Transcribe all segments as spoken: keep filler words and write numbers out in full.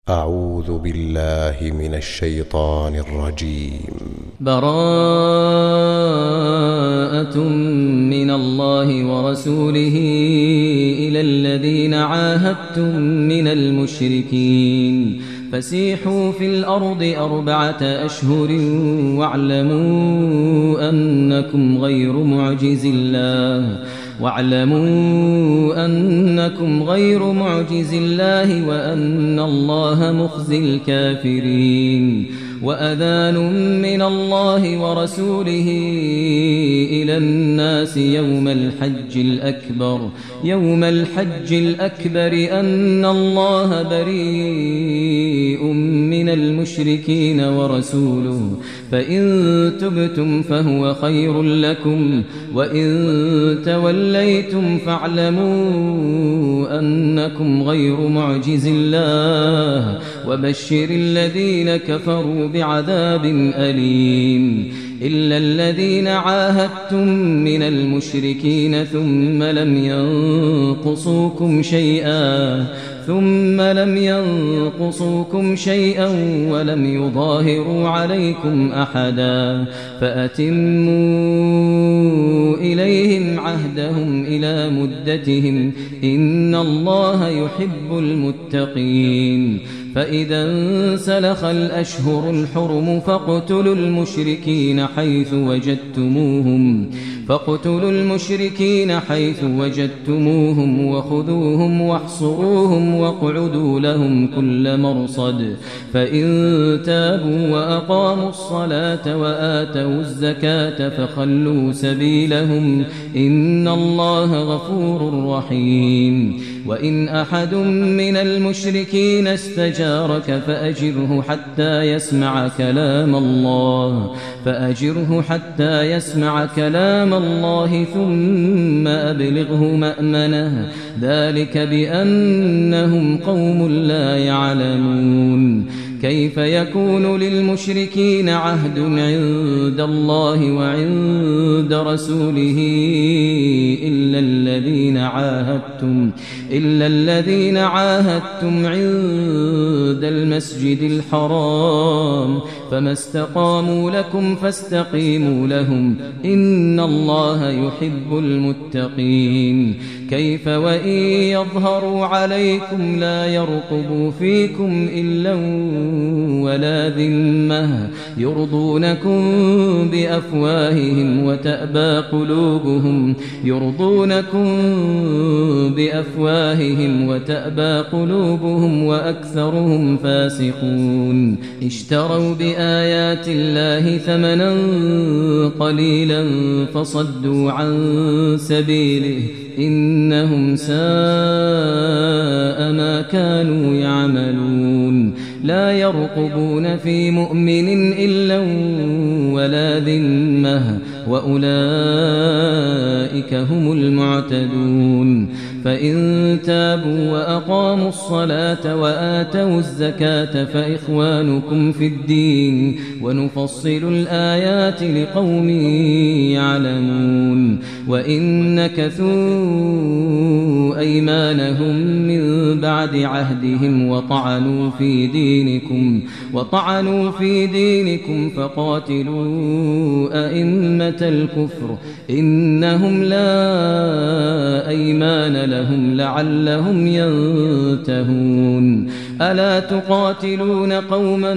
أعوذ بالله من الشيطان الرجيم. براءة من الله ورسوله إلى الذين عاهدتم من المشركين فسيحوا في الأرض أربعة أشهر واعلموا أنكم غير معجز الله واعلموا أنكم غير معجز الله وأن الله مخزي الكافرين. وأذان من الله ورسوله إلى الناس يوم الحج الأكبر يوم الحج الأكبر أن الله بريء من المشركين ورسوله فإن تبتم فهو خير لكم وإن توليتم فاعلموا أنكم غير معجز الله وبشر الذين كفروا بعذاب أليم. إلا الذين عاهدتم من المشركين ثم لم ينقصوكم شيئا ثم لم ينقصوكم شيئا ولم يظاهروا عليكم أحدا فأتموا إليهم عهدهم إلى مدتهم إن الله يحب المتقين. فإذا انسلخ الأشهر الحرم فاقتلوا المشركين حيث وجدتموهم فاقتلوا المشركين حيث وجدتموهم وخذوهم واحصروهم واقعدوا لهم كل مرصد. فإن تابوا وأقاموا الصلاة وآتوا الزكاة فخلوا سبيلهم إن الله غفور رحيم. وإن أحد من المشركين استجارك فأجره حتى يسمع كلام الله فأجره حتى يسمع كلام الله ثم أبلغه مأمنه ذلك بأنهم قوم لا يعلمون. كيف يكون للمشركين عهد عند الله وعند رسوله إلا الذين عاهدتم إلا الذين عاهدتم عند المسجد الحرام فما استقاموا لكم فاستقيموا لهم إن الله يحب المتقين. كيف وإن يظهروا عليكم لا يرقبوا فيكم إلا ولا ذمة يرضونكم بأفواههم وتأبى قلوبهم يرضونكم بأفواههم وتأبى قلوبهم وأكثرهم فاسقون. اشتروا بآيات الله ثمنا قليلا فصدوا عن سبيله إنهم ساء ما كانوا يعملون. لا يرقبون في مؤمن إلا ولا ذمة وأولئك هم المعتدون. فإن تابوا وأقاموا الصلاة وآتوا الزكاة فإخوانكم في الدين ونفصل الآيات لقوم يعلمون. وإن نكثوا أيمانهم من بعد عهدهم وطعنوا في دينكم وطعنوا في دينكم فقاتلوا أئمة الكفر إنهم لا أيمان لهم لعلهم ينتهون. ألا تقاتلون قوما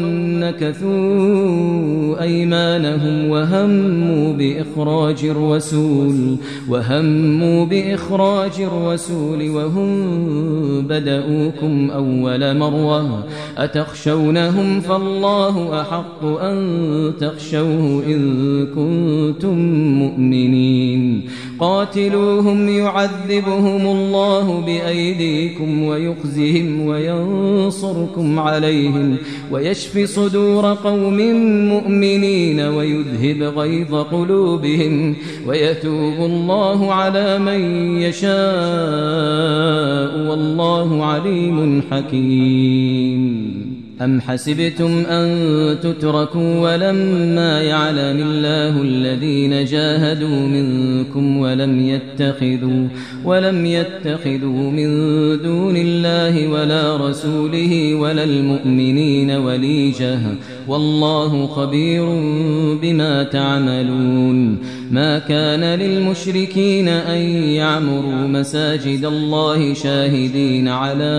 نكثوا أيمانهم وهموا بإخراج الرسول وهموا بإخراج الرسول وهم بدؤوكم أول مرة أتخشونهم فالله أحق أن تخشوه إن كنتم مؤمنين. قاتلوهم يعذبهم الله بأيديكم ويخزهم وينصركم عليهم ويشفي صدور قوم مؤمنين ويذهب غيظ قلوبهم ويتوب الله على من يشاء والله عليم حكيم. أم حسبتم أن تتركوا ولما يعلم الله الذين جاهدوا منكم ولم يتخذوا ولم يتخذوا من دون الله ولا رسوله ولا المؤمنين وليجة والله خبير بما تعملون. ما كان للمشركين أن يعمروا مساجد الله شاهدين على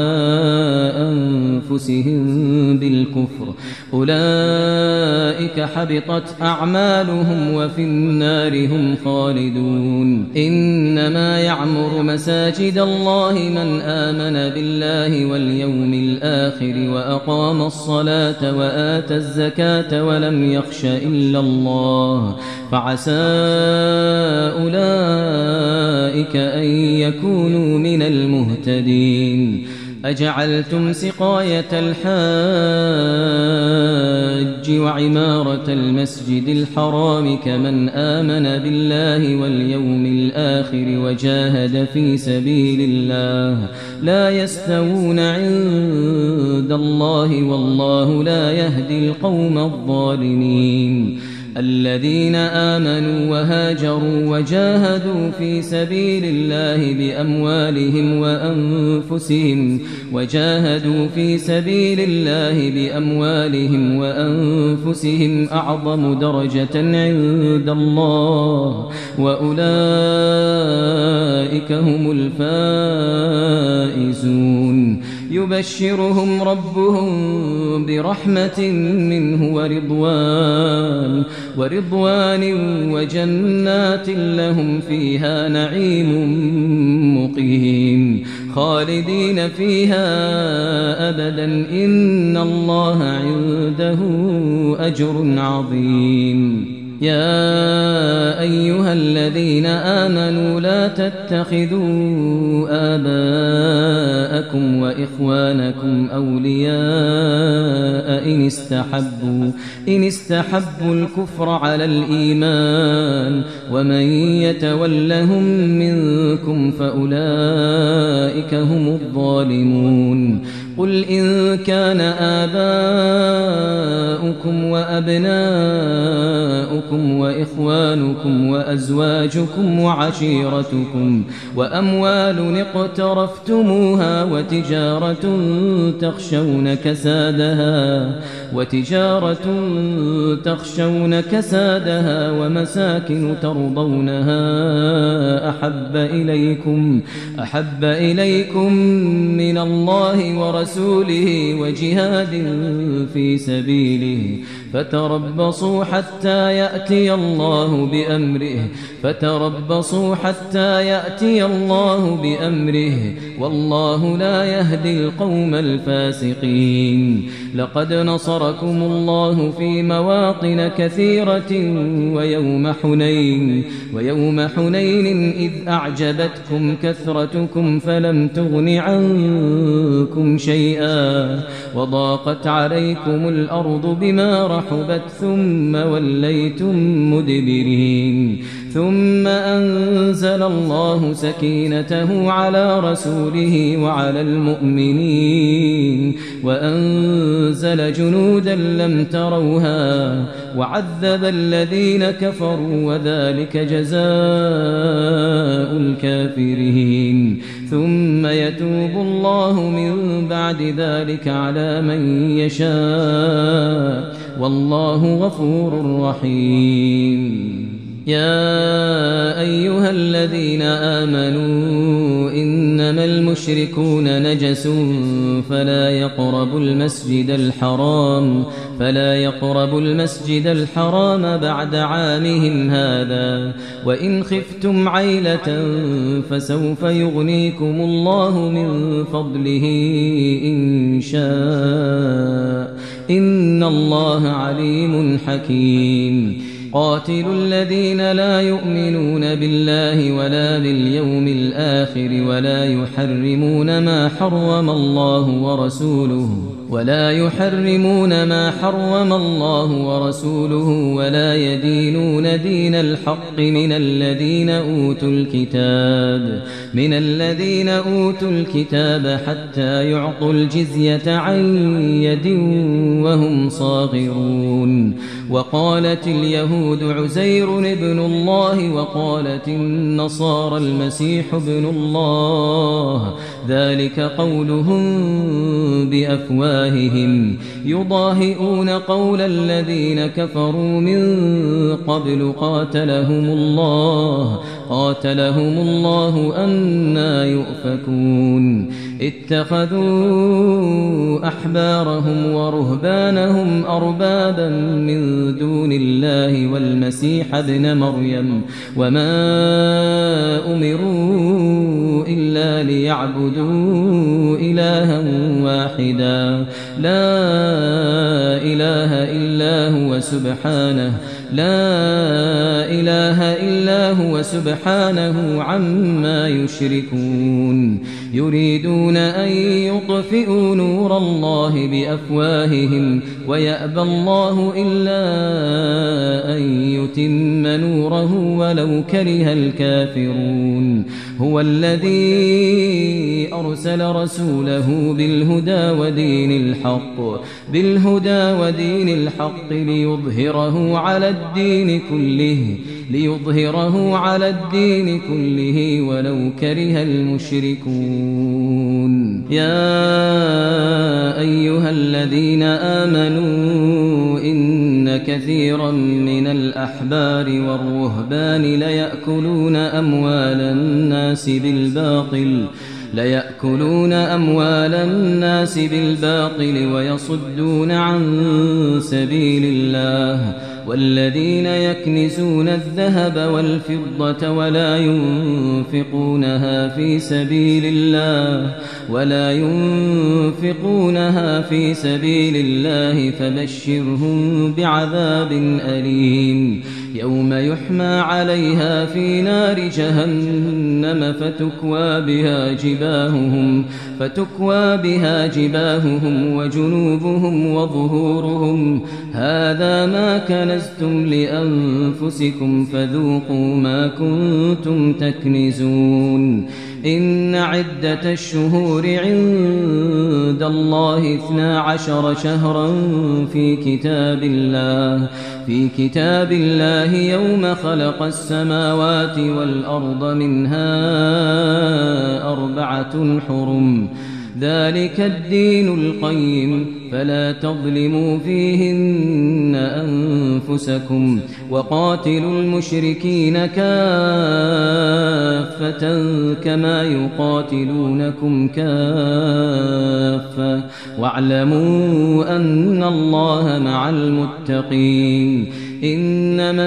أنفسهم بالكفر أولئك حبطت أعمالهم وفي النار هم خالدون. إنما يعمر مساجد الله من آمن بالله واليوم الآخر وأقام الصلاة وآتى الزكاة ولم يخش إلا الله فعسى أولئك أن يكونوا من المهتدين. أجعلتم سقاية الحاج وعمارة المسجد الحرام كمن آمن بالله واليوم الآخر وجاهد في سبيل الله لا يستوون عند الله والله لا يهدي القوم الظالمين. الذين آمنوا وهاجروا وجاهدوا في سبيل الله بأموالهم وأنفسهم وجاهدوا في سبيل الله بأموالهم وأنفسهم أعظم درجة عند الله وأولئك هم الفائزون. يبشرهم ربهم برحمة منه ورضوان ورضوان وجنات لهم فيها نعيم مقيم خالدين فيها أبدا إن الله عنده أجر عظيم. يا أيها الذين آمنوا لا تتخذوا آباءكم وإخوانكم أولياء إن استحبوا إن استحبوا الكفر على الإيمان ومن يتولهم منكم فأولئك هم الظالمون. قل إن كان آباؤكم وأبناؤكم وإخوانكم وأزواجكم وعشيرتكم وأموال اقترفتموها وتجارة تخشون كسادها وتجارة تخشون كسادها ومساكن ترضونها أحب إليكم أحب إليكم من الله ورسوله وجهاد في سبيله فتربصوا حتى يأتي الله بأمره فتربصوا حتى يأتي الله بأمره والله لا يهدي القوم الفاسقين. لقد نصركم الله في مواطن كثيرة ويوم حنين ويوم حنين إذ أعجبتكم كثرتكم فلم تغن عنكم شيئا وضاقت عليكم الأرض بما رحبت ثم وليتم مدبرين. ثم أنزل الله سكينته على رسوله وعلى المؤمنين وأنزل جنودا لم تروها وعذب الذين كفروا وذلك جزاء الكافرين. ثم يتوب الله من بعد ذلك على من يشاء والله غفور رحيم. يا أيها الذين آمنوا إنما المشركون نجس فلا يقربوا المسجد الحرام فلا يقربوا المسجد الحرام بعد عامهم هذا وإن خفتم عيلة فسوف يغنيكم الله من فضله إن شاء إن الله عليم حكيم. قاتلوا الذين لا يؤمنون بالله ولا باليوم الآخر ولا يحرمون ما حرم الله ورسوله ولا يحرمون ما حرم الله ورسوله ولا يدينون دين الحق من الذين أوتوا الكتاب من الذين أوتوا الكتاب حتى يعطوا الجزية عن يد وهم صاغرون. وقالت اليهود عزير ابن الله وقالت النصارى المسيح ابن الله ذلك قولهم بأفواههم يضاهئون قول الذين كفروا من قبل قاتلهم الله قاتلهم الله أنى يؤفكون. اتخذوا أحبارهم ورهبانهم أربابا من دون الله والمسيح ابن مريم وما أمروا إلا ليعبدوا إلها واحدا لا إله إلا هو سبحانه لا إله إلا هو سبحانه عما يشركون. يريدون أن يطفئوا نور الله بأفواههم ويأبى الله إلا أن يتم نوره ولو كره الكافرون. هو الذي أرسل رسوله بالهدى ودين الحق بالهدى ودين الحق ليظهره على الدين كله ليظهره على الدين كله ولو كره المشركون. يا أيها الذين آمنوا إن كثيرا من الأحبار والرهبان ليأكلون أموال الناس بالباطل ليأكلون أموال الناس بالباطل ويصدون عن سبيل الله والذين يكنزون الذهب والفضة ولا ينفقونها في سبيل الله ولا ينفقونها في سبيل الله فبشرهم بعذاب أليم. يوم يحمى عليها في نار جهنم فتكوى بها جباههم فتكوى بها جباههم وجنوبهم وظهورهم هذا ما كنزتم لأنفسكم فذوقوا ما كنتم تكنزون. إن عدة الشهور عند الله اثنا عشر شهرا في كتاب الله في كتاب الله يوم خلق السماوات والأرض منها أربعة حرم ذلك الدين القيم فلا تظلموا فيهن أنفسكم وقاتلوا المشركين كافة كما يقاتلونكم كافة واعلموا أن الله مع المتقين. إنما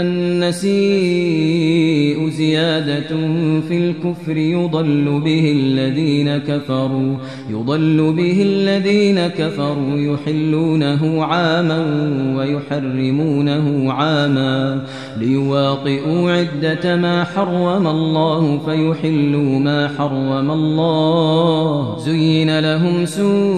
النسيء زيادة في الكفر يضل به الذين كفروا يضل به الذين كفروا يحلونه عاما ويحرمونه عاما ليواطئوا عدة ما حرم الله فيحلوا ما حرم الله. زين لهم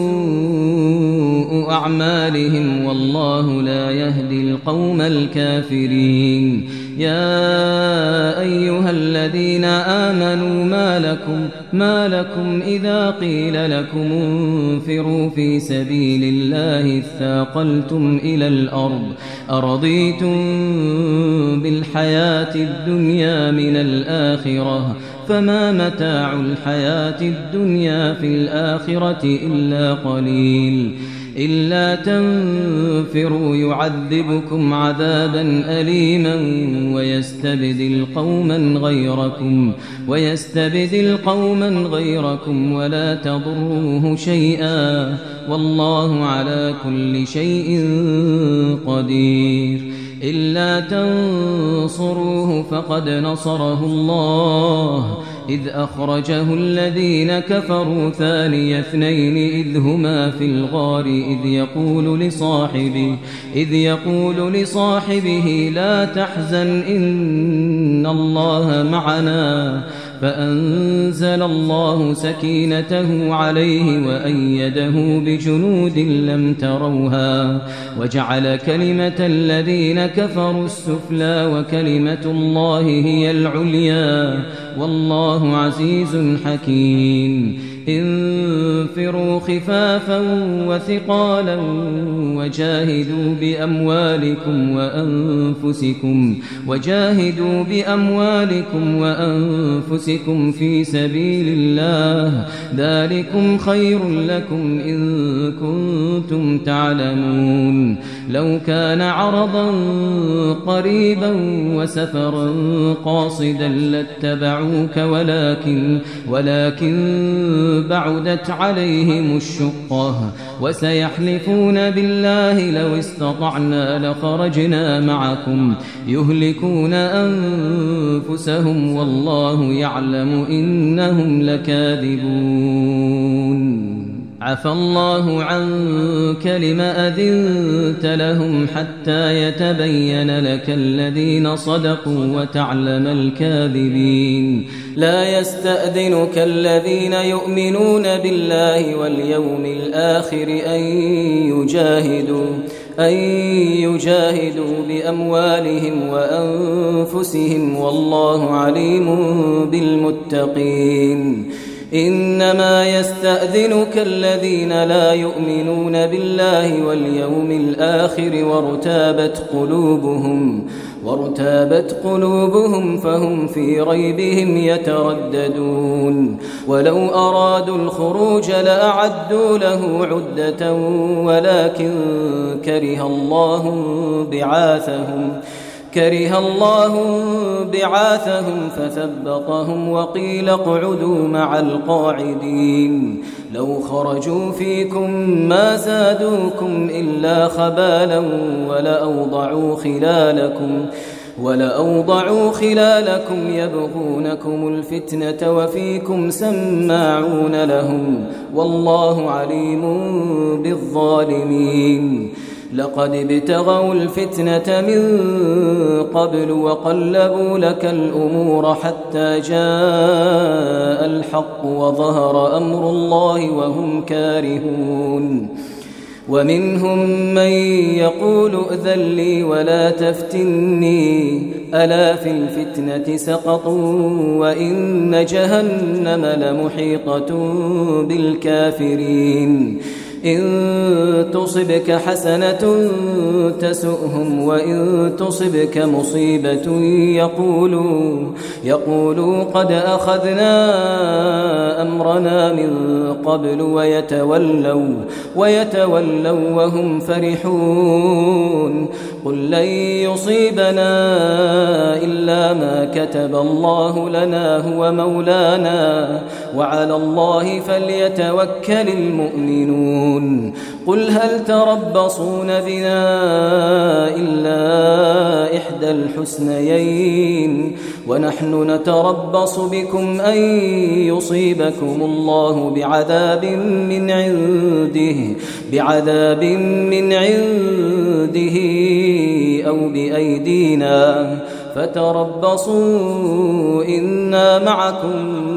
سوء أعمالهم والله لا يهدي القوم الكافرين. يا أيها الذين آمنوا ما لكم ما لكم إذا قيل لكم انفروا في سبيل الله اثاقلتم إلى الأرض أرضيتم بالحياة الدنيا من الآخرة فما متاع الحياة الدنيا في الآخرة إلا قليل. إلا تنفروا يعذبكم عذابا أليما ويستبدل قوما غيركم ويستبدل قوما غيركم ولا تضروه شيئا والله على كل شيء قدير. إلا تنصروه فقد نصره الله إذ أخرجه الذين كفروا ثاني اثنين إذ هما في الغار إذ يقول لصاحبه إذ يقول لصاحبه لا تحزن إن الله معنا فأنزل الله سكينته عليه وأيده بجنود لم تروها وجعل كلمة الذين كفروا السفلى وكلمة الله هي العليا والله عزيز حكيم انفروا خفافا وثقالا وجاهدوا بأموالكم وأنفسكم وجاهدوا بأموالكم وأنفسكم في سبيل الله ذلكم خير لكم إن كنتم تعلمون لو كان عرضا قريبا وسفرا قاصدا لاتبعوك ولكن ولكن بعدت عليهم الشقة وسيحلفون بالله لو استطعنا لخرجنا معكم يهلكون أنفسهم والله يعلم إنهم لكاذبون عفى الله عنك لم أذنت لهم حتى يتبين لك الذين صدقوا وتعلم الكاذبين لا يستأذنك الذين يؤمنون بالله واليوم الآخر أن يجاهدوا أن يجاهدوا بأموالهم وأنفسهم والله عليم بالمتقين إنما يستأذنك الذين لا يؤمنون بالله واليوم الآخر وارتابت قلوبهم وارتابت قلوبهم فهم في ريبهم يترددون ولو أرادوا الخروج لأعدوا له عدة ولكن كره الله بعاثهم كره الله بعاثهم فثبطهم وقيل اقعدوا مع القاعدين لو خرجوا فيكم ما زادوكم إلا خبالا ولأوضعوا خلالكم ولأوضعوا خلالكم يبغونكم الفتنة وفيكم سماعون لهم والله عليم بالظالمين لقد ابتغوا الفتنة من قبل وقلبوا لك الأمور حتى جاء الحق وظهر أمر الله وهم كارهون ومنهم من يقول ائذن لي ولا تفتني ألا في الفتنة سقطوا وإن جهنم لمحيطة بالكافرين إن تصبك حسنة تسؤهم وإن تصبك مصيبة يقولوا يقولوا قد أخذنا أمرنا من قبل ويتولوا ويتولوا وهم فرحون قل لن يصيبنا إلا ما كتب الله لنا هو مولانا وعلى الله فليتوكل المؤمنون قل هل تربصون بنا إلا إحدى الحسنيين ونحن نتربص بكم أن يصيبكم الله بعذاب من عنده بعذاب من عنده أو بأيدينا فتربصوا إنا معكم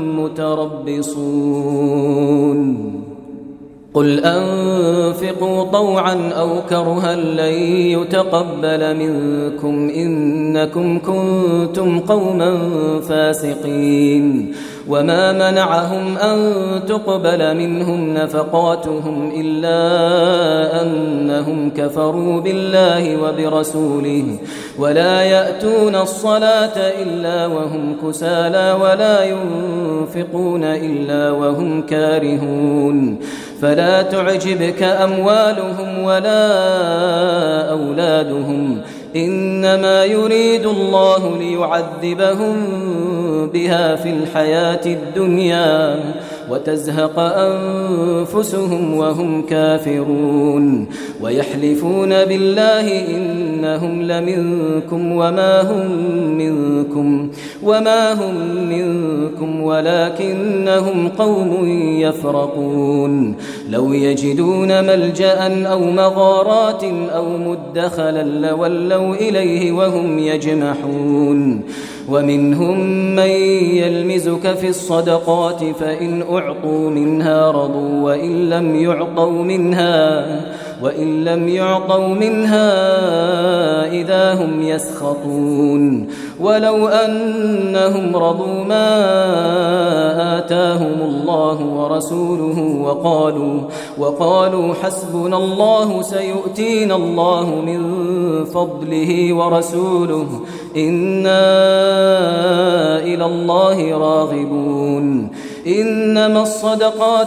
متربصون قل أنفقوا طوعا أو كرها لن يتقبل منكم إنكم كنتم قوما فاسقين وما منعهم أن تقبل منهم نفقاتهم إلا أنهم كفروا بالله وبرسوله ولا يأتون الصلاة إلا وهم كسالى ولا ينفقون إلا وهم كارهون فلا تعجبك أموالهم ولا أولادهم إنما يريد الله ليعذبهم بها في الحياة الدنيا وتزهق أنفسهم وهم كافرون ويحلفون بالله إنهم لمنكم وما هم منكم وما هم منكم ولكنهم قوم يفرقون لو يجدون ملجأ أو مغارات أو مدخلا لولوا إليه وهم يجمحون ومنهم من يلمزك في الصدقات فإن أعطوا منها رضوا وإن لم يعطوا منها وإن لم يعطوا منها إذا هم يسخطون ولو أنهم رضوا ما آتاهم الله ورسوله وقالوا وقالوا حسبنا الله سيؤتينا الله من فضله ورسوله إنا إلى الله راغبون إنما الصدقات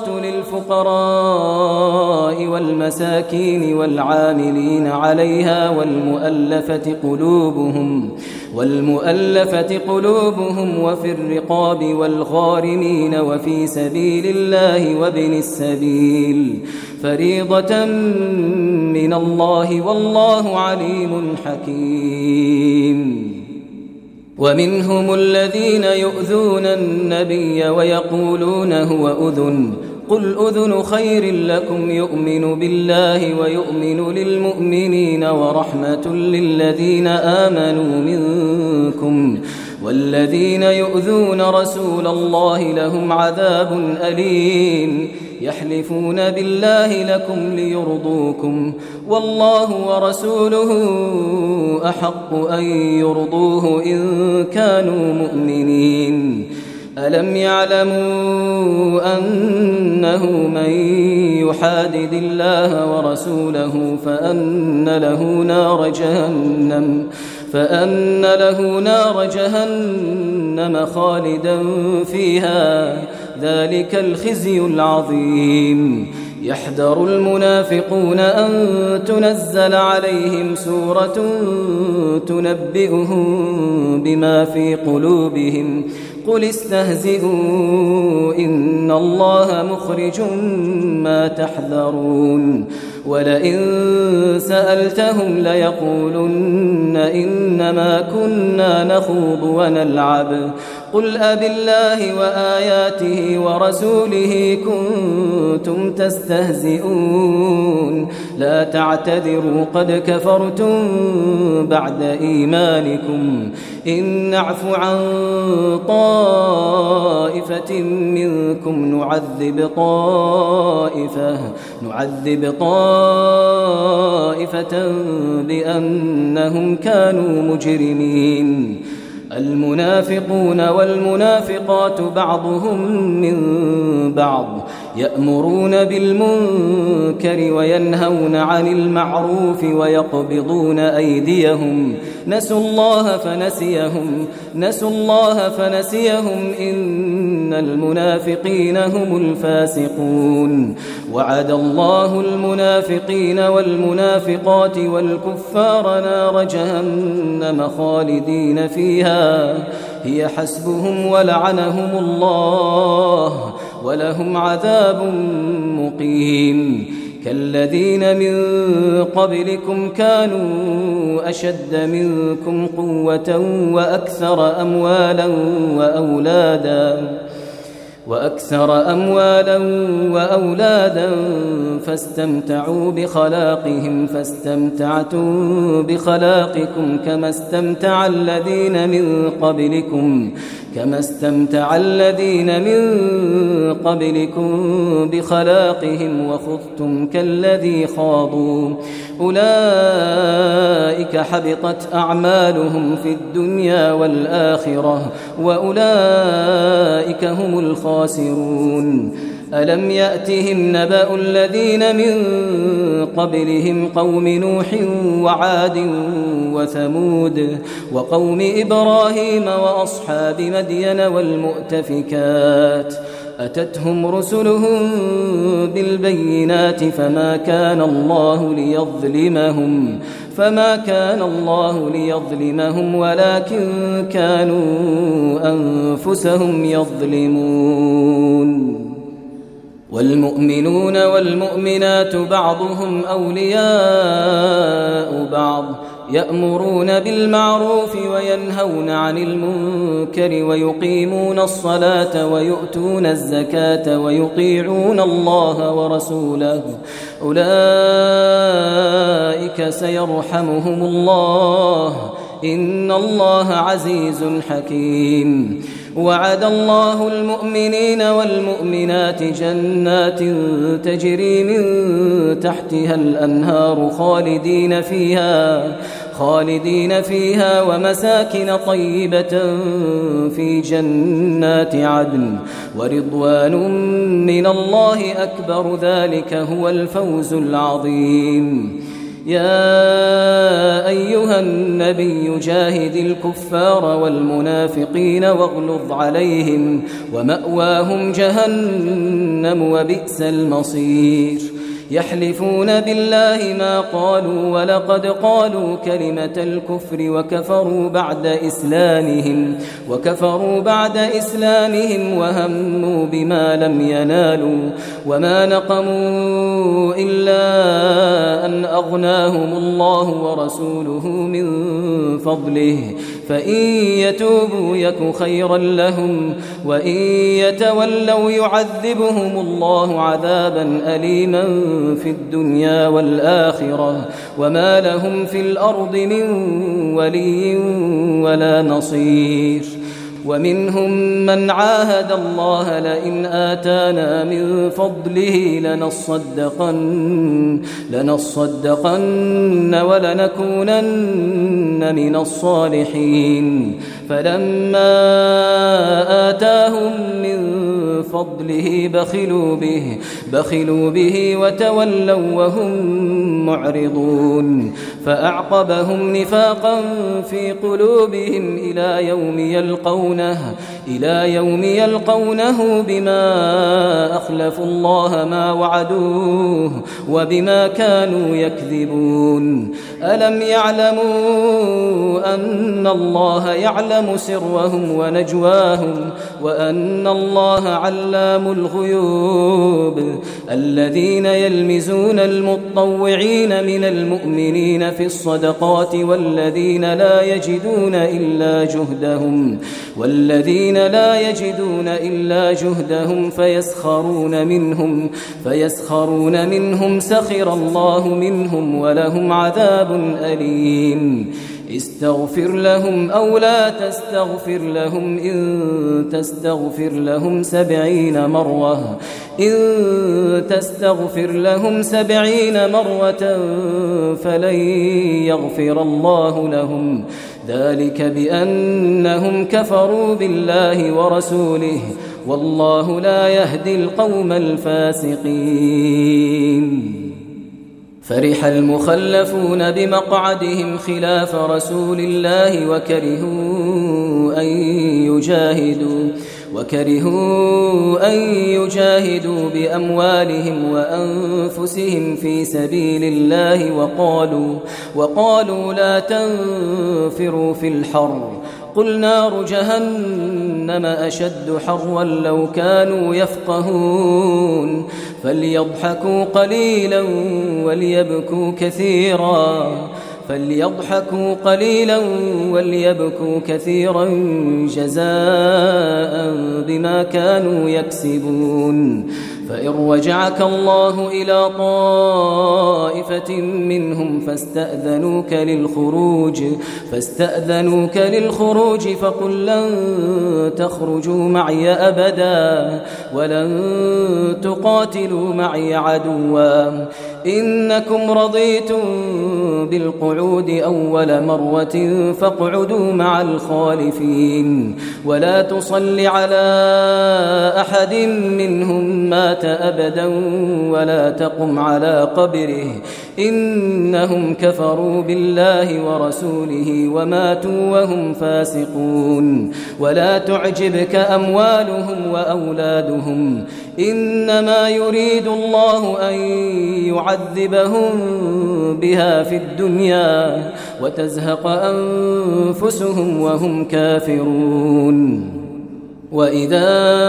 للفقراء والمساكين والعاملين عليها والمؤلفة قلوبهم والمؤلفة قلوبهم وفي الرقاب والغارمين وفي سبيل الله وابن السبيل فريضة من الله والله عليم حكيم ومنهم الذين يؤذون النبي ويقولون هو أذن قل أذن خير لكم يؤمن بالله ويؤمن للمؤمنين ورحمة للذين آمنوا منكم والذين يؤذون رسول الله لهم عذاب أليم يحلفون بالله لكم ليرضوكم والله ورسوله أحق أن يرضوه إن كانوا مؤمنين ألم يعلموا أنه من يحادد الله ورسوله فأن له نار جهنم فأن له نار جهنم خالدا فيها ذلك الخزي العظيم يحذر المنافقون أن تنزل عليهم سورة تنبئهم بما في قلوبهم قل استهزئوا إن الله مخرج ما تحذرون ولئن سألتهم ليقولن إنما كنا نخوض ونلعب قل أبالله وآياته ورسوله كنتم تستهزئون لا تعتذروا قد كفرتم بعد إيمانكم إن نعف عن طائفة منكم نعذب طائفة نعذب طائفة بأنهم كانوا مجرمين المنافقون والمنافقات بعضهم من بعض يأمرون بالمنكر وينهون عن المعروف ويقبضون أيديهم نسوا الله فنسيهم نسوا الله فنسيهم إن المنافقين هم الفاسقون وعد الله المنافقين والمنافقات والكفار نار جهنم خالدين فيها هي حسبهم ولعنهم الله ولهم عذاب مقيم كالذين من قبلكم كانوا أشد منكم قوة وأكثر أموالا وأولادا وأكثر أموالا وأولادا فاستمتعوا بخلاقهم فاستمتعتم بخلاقكم كما استمتع الذين من قبلكم كما استمتع الذين من قبلكم بخلاقهم وخضتم كالذي خاضوا أولئك حبطت أعمالهم في الدنيا والآخرة وأولئك هم الخاسرون ألم يأتهم نبأ الذين من قبلهم قوم نوح وعاد وثمود وقوم إبراهيم وأصحاب مدين والمؤتفكات أتتهم رسلهم بالبينات فما كان الله ليظلمهم فما كان الله ليظلمهم ولكن كانوا أنفسهم يظلمون والمؤمنون والمؤمنات بعضهم أولياء بعض يأمرون بالمعروف وينهون عن المنكر ويقيمون الصلاة ويؤتون الزكاة ويطيعون الله ورسوله أولئك سيرحمهم الله إن الله عزيز حكيم. وعد الله المؤمنين والمؤمنات جنات تجري من تحتها الأنهار خالدين فيها خالدين فيها ومساكن طيبة في جنات عدن ورضوان من الله أكبر ذلك هو الفوز العظيم. يا أيها النبي جاهد الكفار والمنافقين واغلظ عليهم ومأواهم جهنم وبئس المصير. يحلفون بالله ما قالوا ولقد قالوا كلمة الكفر وكفروا بعد إسلامهم وكفروا بعد إسلامهم وهموا بما لم ينالوا وما نقموا إلا أن أغناهم الله ورسوله من فضله فإن يتوبوا يك خيرا لهم وإن يتولوا يعذبهم الله عذابا أليما في الدنيا والآخرة وما لهم في الأرض من ولي ولا نصير. ومنهم من عاهد الله لئن آتانا من فضله لنصدقن لنصدقن ولنكونن من الصالحين فلما آتاهم من فضله بخلوا به بخلوا به وتولوا وهم معرضون فأعقبهم نفاقا في قلوبهم إلى يوم يلقونه إلى يوم يلقونه بما أخلفوا الله ما وعدوه وبما كانوا يكذبون. ألم يعلموا أن الله يعلم سرهم ونجواهم وأن الله علام الغيوب. الذين يلمزون المطوعين من المؤمنين في الصدقات والذين لا يجدون إلا جهدهم والذين لا يجدون إلا جهدهم فيسخرون منهم فيسخرون منهم سخر الله منهم ولهم عذاب أليم. استغفر لهم أو لا تستغفر لهم إن تستغفر لهم سبعين مرة إن تستغفر لهم سبعين مرة فلن يغفر الله لهم ذلك بأنهم كفروا بالله ورسوله والله لا يهدي القوم الفاسقين. فرح المخلفون بمقعدهم خلاف رسول الله وكرهوا أن يجاهدوا وكرهوا أن يجاهدوا بأموالهم وأنفسهم في سبيل الله وقالوا وقالوا لا تنفروا في الحر قل نار جهنم أشد حرا لو كانوا يفقهون فليضحكوا قليلا وليبكوا كثيرا فليضحكوا قليلا وليبكوا كثيرا جزاء بما كانوا يكسبون. فإن رجعك الله إلى طائفة منهم فاستأذنوك للخروج فاستأذنوك للخروج فقل لن تخرجوا معي أبدا ولن تقاتلوا معي عدوا إنكم رضيتم بالقعود أول مرة فاقعدوا مع الخالفين ولا تصل على أحد منهم مات أبدا ولا تقم على قبره إنهم كفروا بالله ورسوله وماتوا وهم فاسقون. ولا تعجبك أموالهم وأولادهم إنما يريد الله أن يعذبهم بها في الدنيا وتزهق أنفسهم وهم كافرون. وإذا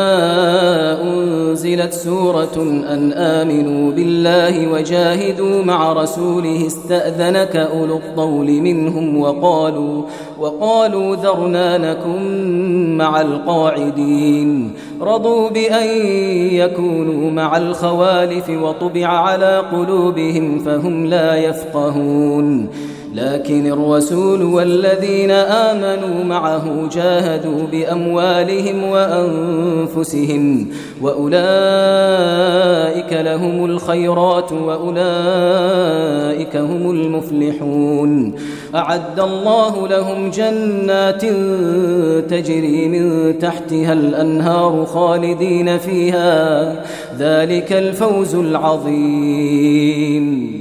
أنزلت سورة أن آمنوا بالله وجاهدوا مع رسوله استأذنك أولو الطول منهم وقالوا, وقالوا ذرنا نكن مع القاعدين رضوا بأن يكونوا مع الخوالف وطبع على قلوبهم فهم لا يفقهون لكن الرسول والذين آمنوا معه جاهدوا بأموالهم وأنفسهم وأولئك لهم الخيرات وأولئك هم المفلحون أعد الله لهم جنات تجري من تحتها الأنهار خالدين فيها ذلك الفوز العظيم.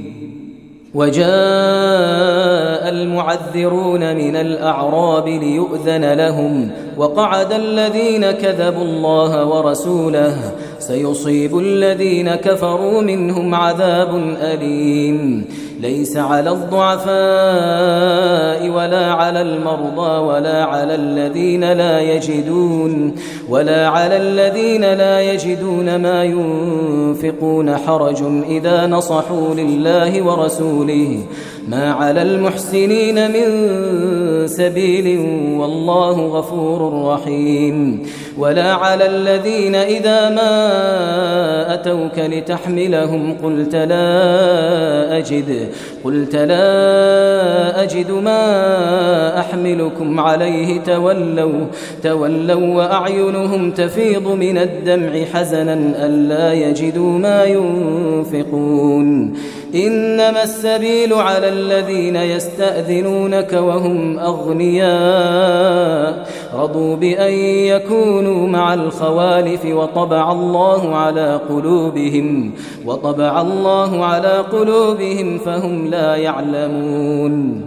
وجاء المعذرون من الأعراب ليؤذن لهم وقعد الذين كذبوا الله ورسوله سيصيب الذين كفروا منهم عذاب أليم ليس على الضعفاء ولا على المرضى ولا على الذين لا يجدون ولا على الذين لا يجدون ما ينفقون حرج إذا نصحوا لله ورسوله ما على المحسنين من سبيل والله غفور رحيم ولا على الذين إذا ما أتوك لتحملهم قلت لا أجد قلت لا أجد ما أحملكم عليه تولوا تولوا وأعينهم تفيض من الدمع حزنا ألا يجدوا ما ينفقون إنما السبيل على الذين يستأذنونك وهم أغنياء رضوا بأن يكونوا مع الخوالف وطبع الله على قلوبهم وطبع الله على قلوبهم فهم لا يعلمون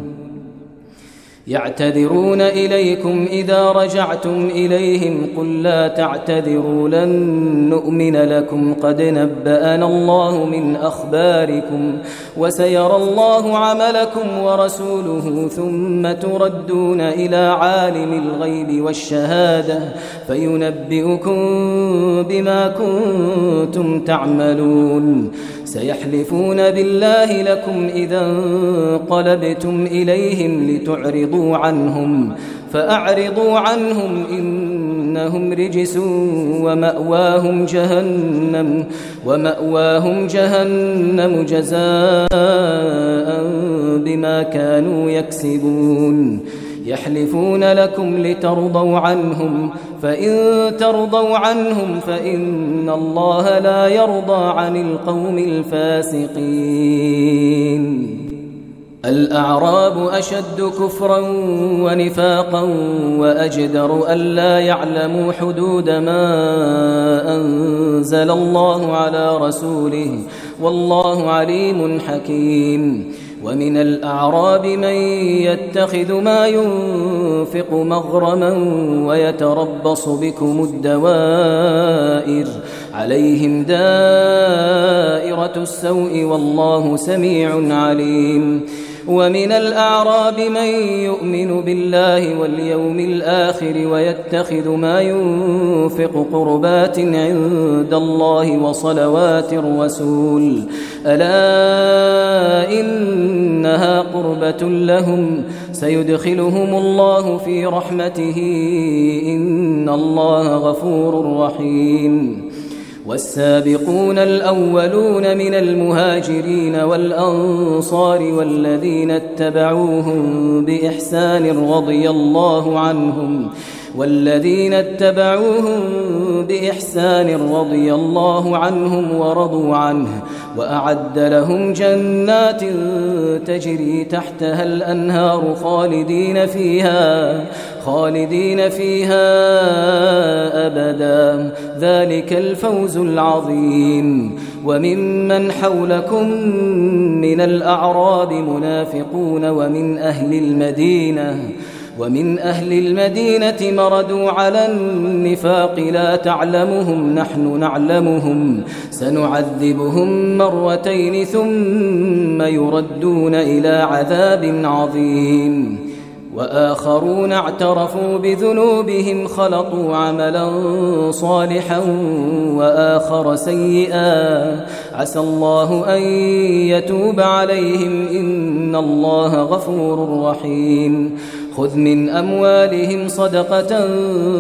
يعتذرون إليكم إذا رجعتم إليهم قل لا تعتذروا لن نؤمن لكم قد نبأنا الله من أخباركم وسيرى الله عملكم ورسوله ثم تردون إلى عالم الغيب والشهادة فينبئكم بما كنتم تعملون سيحلفون بالله لكم إذا انقلبتم إليهم لتعرضوا عنهم فأعرضوا عنهم إنهم رجس ومأواهم جهنم ومأواهم جهنم جزاء بما كانوا يكسبون يحلفون لكم لترضوا عنهم فإن ترضوا عنهم فإن الله لا يرضى عن القوم الفاسقين. الأعراب أشد كفرا ونفاقا وأجدر ألا يعلموا حدود ما أنزل الله على رسوله والله عليم حكيم. ومن الأعراب من يتخذ ما ينفق مغرما ويتربص بكم الدوائر عليهم دائرة السوء والله سميع عليم. ومن الأعراب من يؤمن بالله واليوم الآخر ويتخذ ما ينفق قربات عند الله وصلوات الرسول ألا إنها قربة لهم سيدخلهم الله في رحمته إن الله غفور رحيم. والسابقون الأولون من المهاجرين والأنصار والذين اتبعوهم بإحسان رضي الله عنهم والذين اتبعوهم بإحسان رضي الله عنهم ورضوا عنه وأعد لهم جنات تجري تحتها الأنهار خالدين فيها خالدين فيها أبدا ذلك الفوز العظيم. وممن حولكم من الأعراب منافقون ومن أهل المدينة ومن أهل المدينة مردوا على النفاق لا تعلمهم نحن نعلمهم سنعذبهم مرتين ثم يردون إلى عذاب عظيم. وآخرون اعترفوا بذنوبهم خلطوا عملا صالحا وآخر سيئا عسى الله أن يتوب عليهم إن الله غفور رحيم خذ من أموالهم صدقة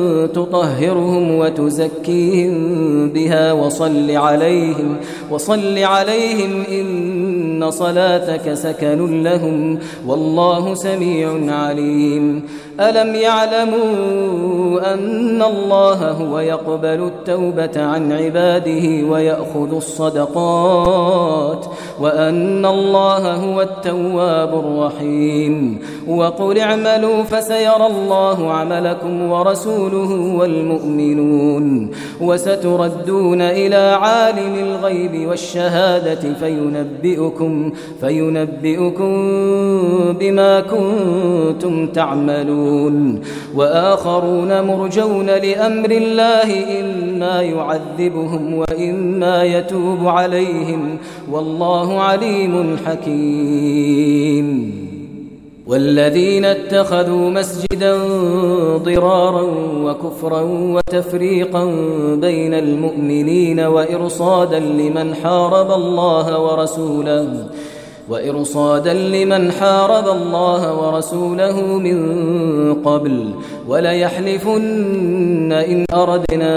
تطهرهم وتزكيهم بها وصل عليهم وصل عليهم إن صلاتك سكن لهم والله سميع عليم ألم يعلموا أن الله هو يقبل التوبة عن عباده ويأخذ الصدقات وأن الله هو التواب الرحيم وقل اعملوا فسيرى الله عملكم ورسوله والمؤمنون وستردون إلى عالم الغيب والشهادة فينبئكم, فينبئكم بما كنتم تعملون وآخرون مرجون لأمر الله إما يعذبهم وإما يتوب عليهم والله عليم حكيم والذين اتخذوا مسجدا ضرارا وكفرا وتفريقا بين المؤمنين وإرصادا لمن حارب الله ورسوله وإرصادا لمن حارب الله ورسوله من قبل وليحلفن إن أردنا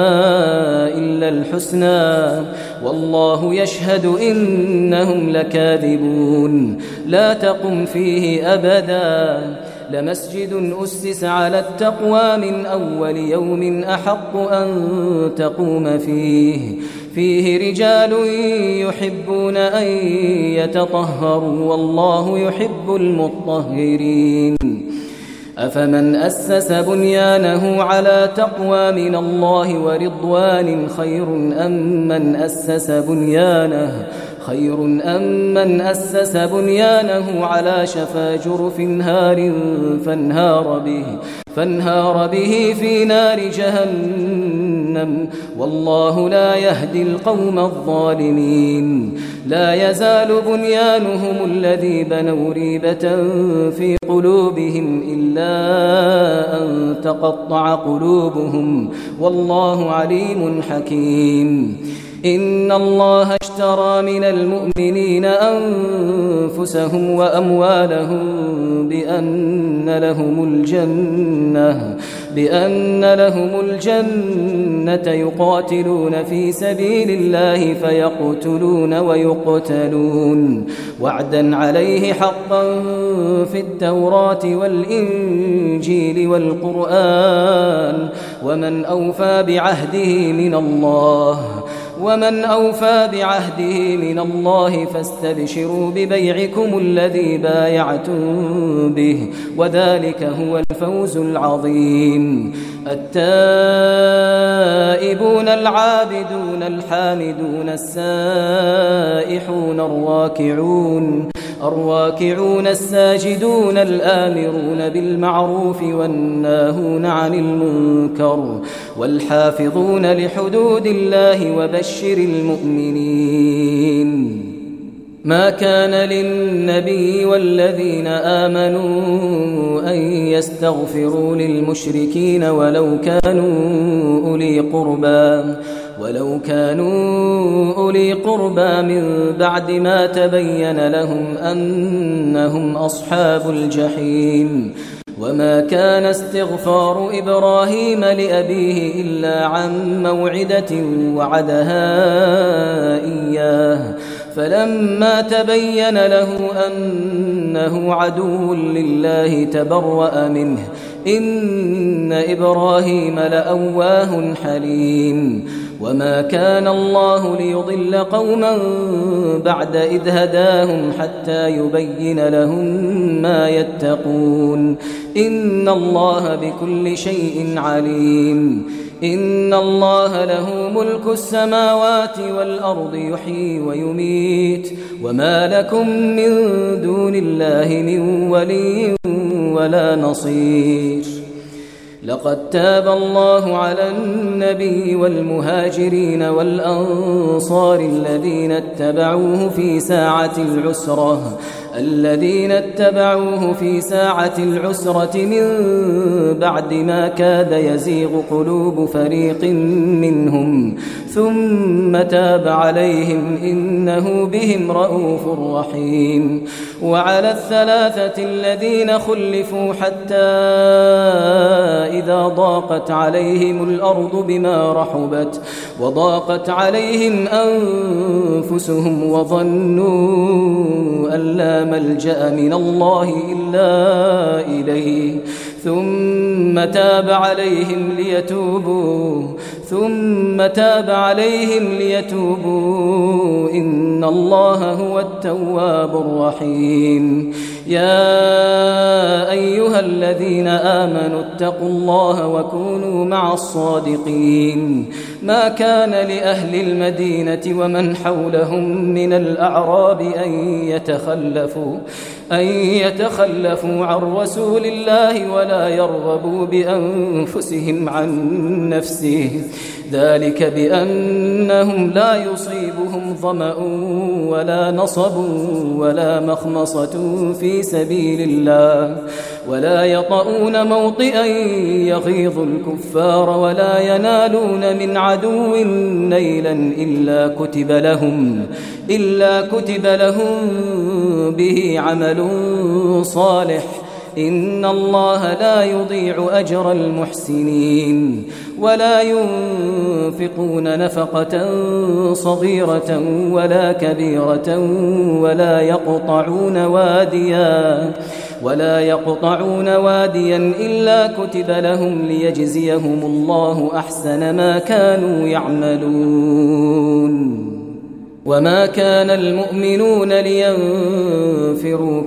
إلا الحسنى والله يشهد إنهم لكاذبون لا تقم فيه أبدا لمسجد أسس على التقوى من أول يوم أحق أن تقوم فيه فيه رجال يحبون أن يتطهروا والله يحب المطهرين أفمن أسس بنيانه على تقوى من الله ورضوان خير أم من أسس بنيانه خير أم من أسس بنيانه على شفا جرف هار فانهار به فانهار به في نار جهنم والله لا يهدي القوم الظالمين لا يزال بنيانهم الذي بنوا ريبة في قلوبهم إلا أن تقطع قلوبهم والله عليم حكيم إن الله اشترى من المؤمنين أنفسهم وأموالهم بأن لهم الجنة بأن لهم الجنة يقاتلون في سبيل الله فيقتلون ويقتلون وعدا عليه حقا في التوراة والإنجيل والقرآن ومن أوفى بعهده من الله ومن أوفى بعهده من الله فاستبشروا ببيعكم الذي بايعتم به وذلك هو الفوز العظيم التائبون العابدون الحامدون السائحون الراكعون الراكعون الساجدون الآمرون بالمعروف والناهون عن المنكر والحافظون لحدود الله وبشر المؤمنين ما كان للنبي والذين آمنوا أن يستغفروا للمشركين ولو كانوا أولي قربى ولو كانوا أولي قربى من بعد ما تبين لهم أنهم أصحاب الجحيم وما كان استغفار إبراهيم لأبيه إلا عن موعدة وعدها إياه فلما تبين له أنه عدو لله تبرأ منه إن إبراهيم لأواه حليم وما كان الله ليضل قوما بعد إذ هداهم حتى يبين لهم ما يتقون إن الله بكل شيء عليم إن الله له ملك السماوات والأرض يحيي ويميت وما لكم من دون الله من ولي ولا نصير لقد تاب الله على النبي والمهاجرين والأنصار الذين اتبعوه في ساعة العسرة الذين اتبعوه في ساعة العسرة من بعد ما كاد يزيغ قلوب فريق منهم ثم تاب عليهم إنه بهم رءوف رحيم. وعلى الثلاثة الذين خلفوا حتى إذا ضاقت عليهم الأرض بما رحبت وضاقت عليهم أنفسهم وظنوا أن لا ملجأ من الله إلا إليه ثم تاب عليهم ليتوبوا ثم تاب عليهم ليتوبوا إن الله هو التواب الرحيم. يا أيها الذين آمنوا اتقوا الله وكونوا مع الصادقين. ما كان لأهل المدينة ومن حولهم من الأعراب أن يتخلفوا أن يتخلفوا عن رسول الله ولا يرغبوا بأنفسهم عن نفسه ذلك بأنهم لا يصيبهم ظمأ ولا نصب ولا مخمصة في سبيل الله ولا يطؤون موطئا يغيظ الكفار ولا ينالون من عدو نيلا إلا كتب لهم إلا كتب لهم به عمل صالح إن الله لا يضيع أجر المحسنين. ولا ينفقون نفقة صغيرة ولا كبيرة ولا يقطعون واديا ولا يقطعون واديا إلا كتب لهم ليجزيهم الله أحسن ما كانوا يعملون. وما كان المؤمنون لينفروا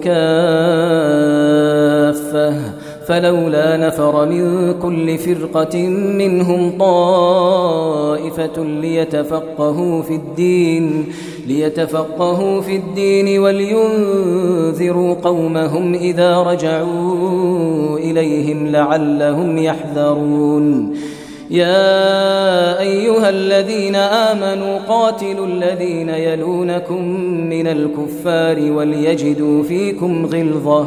كافة فلولا نفر من كل فرقة منهم طائفة ليتفقهوا في الدين ليتفقهوا في الدين ولينذروا قومهم إذا رجعوا إليهم لعلهم يحذرون. يا أيها الذين آمنوا قاتلوا الذين يلونكم من الكفار وليجدوا فيكم غلظة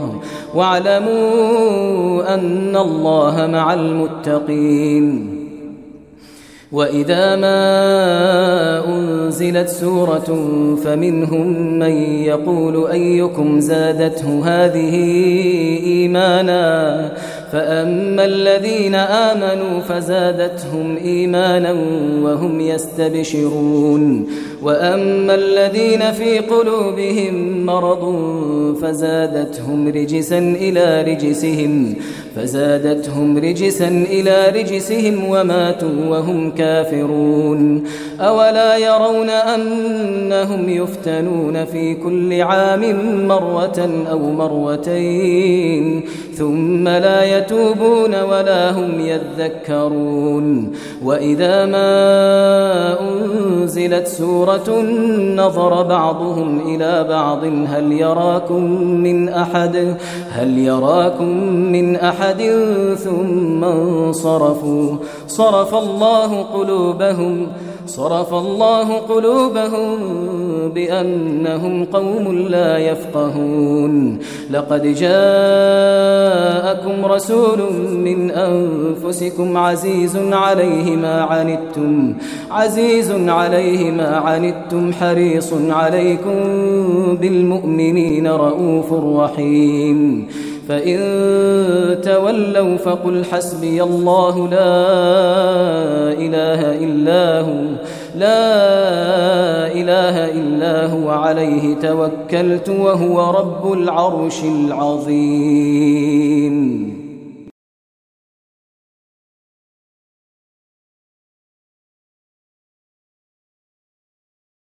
واعلموا أن الله مع المتقين. وإذا ما أنزلت سورة فمنهم من يقول أيكم زادته هذه إيمانا فأما الذين آمنوا فزادتهم إيمانا وهم يستبشرون وأما الذين في قلوبهم مرض فزادتهم رجسا إلى رجسهم فزادتهم رجسا إلى رجسهم وماتوا وهم كافرون. أولا يرون أنهم يفتنون في كل عام مرة أو مرتين ثم لا يتوبون ولا هم يذكرون. وإذا ما أنزلت سورة نظر بعضهم إلى بعض هل يراكم من أحد هل يراكم من أحد ثم انصرفوا صرف الله قلوبهم صرف الله قلوبهم بأنهم قوم لا يفقهون. لقد جاءكم رسول من أنفسكم عزيز عليه ما عنتم عزيز عليه ما عنتم حريص عليكم بالمؤمنين رؤوف رحيم. فإن تولوا فقل حسبي الله لا إله إلا هو لا إله إلا هو عليه توكلت وهو رب العرش العظيم.